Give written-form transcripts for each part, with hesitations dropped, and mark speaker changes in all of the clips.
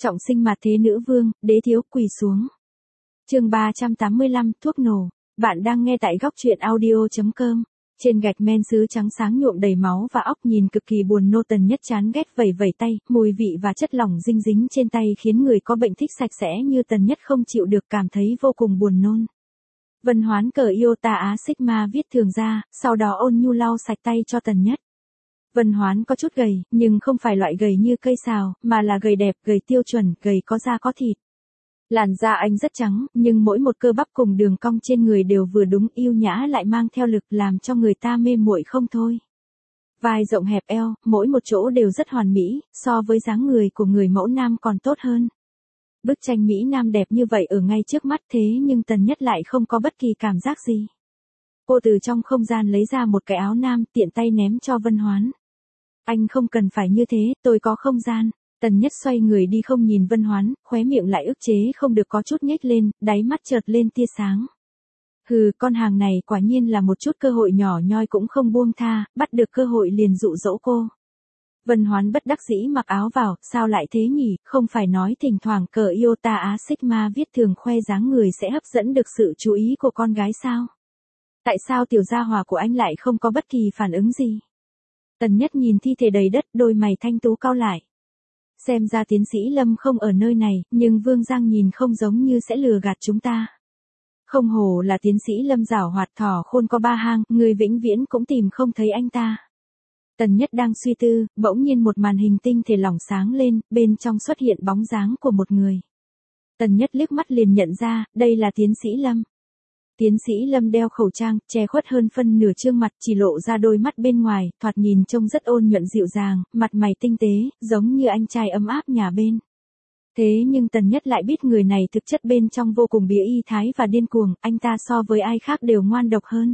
Speaker 1: Trọng sinh mặt thế nữ vương, đế thiếu quỳ xuống. Chương 385, thuốc nổ. Bạn đang nghe tại góc truyện audio.com. Trên gạch men sứ trắng sáng nhuộm đầy máu và óc nhìn cực kỳ buồn nôn. Tần Nhất chán ghét vẩy vẩy tay, mùi vị và chất lỏng dinh dính trên tay khiến người có bệnh thích sạch sẽ như Tần Nhất không chịu được, cảm thấy vô cùng buồn nôn. Vân Hoán cởi iota á sigma viết thường ra, sau đó ôn nhu lau sạch tay cho Tần Nhất. Vân Hoán có chút gầy, nhưng không phải loại gầy như cây sào, mà là gầy đẹp, gầy tiêu chuẩn, gầy có da có thịt. Làn da anh rất trắng, nhưng mỗi một cơ bắp cùng đường cong trên người đều vừa đúng, yêu nhã lại mang theo lực, làm cho người ta mê muội không thôi. Vai rộng hẹp eo, mỗi một chỗ đều rất hoàn mỹ, so với dáng người của người mẫu nam còn tốt hơn. Bức tranh Mỹ Nam đẹp như vậy ở ngay trước mắt, thế nhưng Tần Nhất lại không có bất kỳ cảm giác gì. Cô từ trong không gian lấy ra một cái áo nam, tiện tay ném cho Vân Hoán. Anh không cần phải như thế, tôi có không gian. Tần Nhất xoay người đi không nhìn Vân Hoán, khóe miệng lại ức chế không được có chút nhếch lên, đáy mắt chợt lên tia sáng. Hừ, con hàng này quả nhiên là một chút cơ hội nhỏ nhoi cũng không buông tha, bắt được cơ hội liền dụ dỗ cô. Vân Hoán bất đắc dĩ mặc áo vào, sao lại thế nhỉ, không phải nói thỉnh thoảng cờ iota á sigma viết thường khoe dáng người sẽ hấp dẫn được sự chú ý của con gái sao? Tại sao tiểu gia hỏa của anh lại không có bất kỳ phản ứng gì? Tần Nhất nhìn thi thể đầy đất, đôi mày thanh tú cau lại. Xem ra tiến sĩ Lâm không ở nơi này, nhưng Vương Giang nhìn không giống như sẽ lừa gạt chúng ta. Không hổ là tiến sĩ Lâm giảo hoạt, thỏ khôn có ba hang, người vĩnh viễn cũng tìm không thấy anh ta. Tần Nhất đang suy tư, bỗng nhiên một màn hình tinh thể lỏng sáng lên, bên trong xuất hiện bóng dáng của một người. Tần Nhất liếc mắt liền nhận ra, đây là tiến sĩ Lâm. Tiến sĩ Lâm đeo khẩu trang, che khuất hơn phân nửa trương mặt, chỉ lộ ra đôi mắt bên ngoài, thoạt nhìn trông rất ôn nhuận dịu dàng, mặt mày tinh tế, giống như anh trai ấm áp nhà bên. Thế nhưng Tần Nhất lại biết người này thực chất bên trong vô cùng bía y thái và điên cuồng, anh ta so với ai khác đều ngoan độc hơn.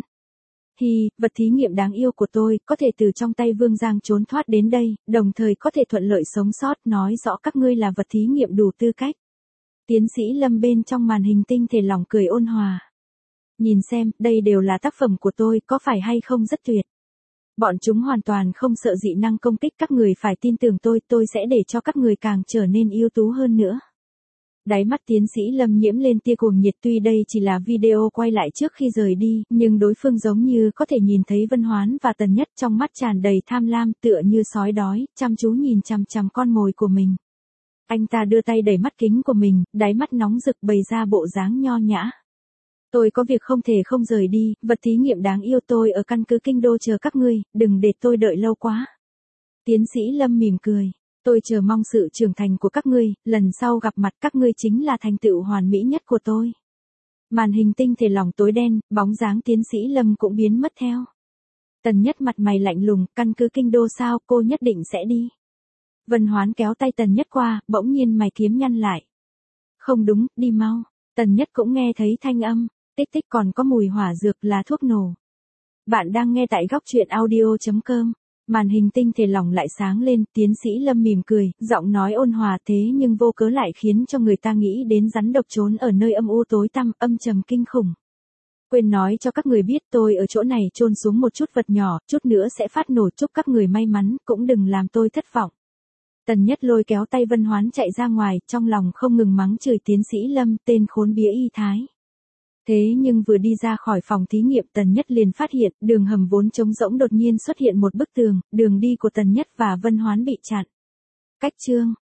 Speaker 1: Hi, vật thí nghiệm đáng yêu của tôi, có thể từ trong tay Vương Giang trốn thoát đến đây, đồng thời có thể thuận lợi sống sót, nói rõ các ngươi là vật thí nghiệm đủ tư cách. Tiến sĩ Lâm bên trong màn hình tinh thể lỏng cười ôn hòa. Nhìn xem, đây đều là tác phẩm của tôi, có phải hay không rất tuyệt. Bọn chúng hoàn toàn không sợ dị năng công kích, các người phải tin tưởng tôi sẽ để cho các người càng trở nên ưu tú hơn nữa. Đáy mắt tiến sĩ Lâm nhiễm lên tia cuồng nhiệt, tuy đây chỉ là video quay lại trước khi rời đi, nhưng đối phương giống như có thể nhìn thấy Vân Hoán và Tần Nhất, trong mắt tràn đầy tham lam, tựa như sói đói, chăm chú nhìn chằm chằm con mồi của mình. Anh ta đưa tay đẩy mắt kính của mình, đáy mắt nóng rực bày ra bộ dáng nho nhã. Tôi có việc không thể không rời đi, vật thí nghiệm đáng yêu, tôi ở căn cứ Kinh Đô chờ các ngươi, đừng để tôi đợi lâu quá. Tiến sĩ Lâm mỉm cười. Tôi chờ mong sự trưởng thành của các ngươi, lần sau gặp mặt các ngươi chính là thành tựu hoàn mỹ nhất của tôi. Màn hình tinh thể lỏng tối đen, bóng dáng tiến sĩ Lâm cũng biến mất theo. Tần Nhất mặt mày lạnh lùng, căn cứ Kinh Đô sao, cô nhất định sẽ đi. Vân Hoán kéo tay Tần Nhất qua, bỗng nhiên mày kiếm nhăn lại. Không đúng, đi mau. Tần Nhất cũng nghe thấy thanh âm, tích tích còn có mùi hỏa dược, là thuốc nổ. Bạn đang nghe tại góc truyện audio.com. Màn hình tinh thể lỏng lại sáng lên, tiến sĩ Lâm mỉm cười, giọng nói ôn hòa, thế nhưng vô cớ lại khiến cho người ta nghĩ đến rắn độc trốn ở nơi âm u tối tăm, âm trầm kinh khủng. Quên nói cho các người biết, tôi ở chỗ này chôn xuống một chút vật nhỏ, chút nữa sẽ phát nổ, chúc các người may mắn, cũng đừng làm tôi thất vọng. Tần Nhất lôi kéo tay Vân Hoán chạy ra ngoài, trong lòng không ngừng mắng chửi tiến sĩ Lâm, tên khốn bía y thái. Thế nhưng vừa đi ra khỏi phòng thí nghiệm, Tần Nhất liền phát hiện, đường hầm vốn trống rỗng đột nhiên xuất hiện một bức tường, đường đi của Tần Nhất và Vân Hoán bị chặn. Cách chương